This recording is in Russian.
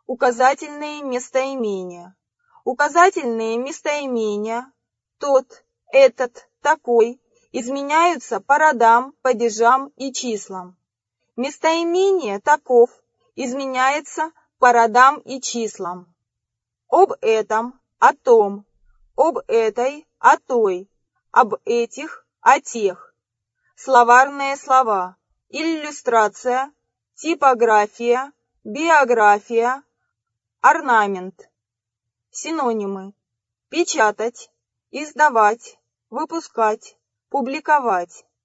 Указательные местоимения. Указательные местоимения тот, этот, такой изменяются по родам, падежам и числам. Местоимение таков изменяется по родам и числам. Об этом, о том, об этой, о той, об этих, о тех. Словарные слова. Иллюстрация, типография, биография, орнамент. Синонимы. Печатать, издавать, выпускать, публиковать.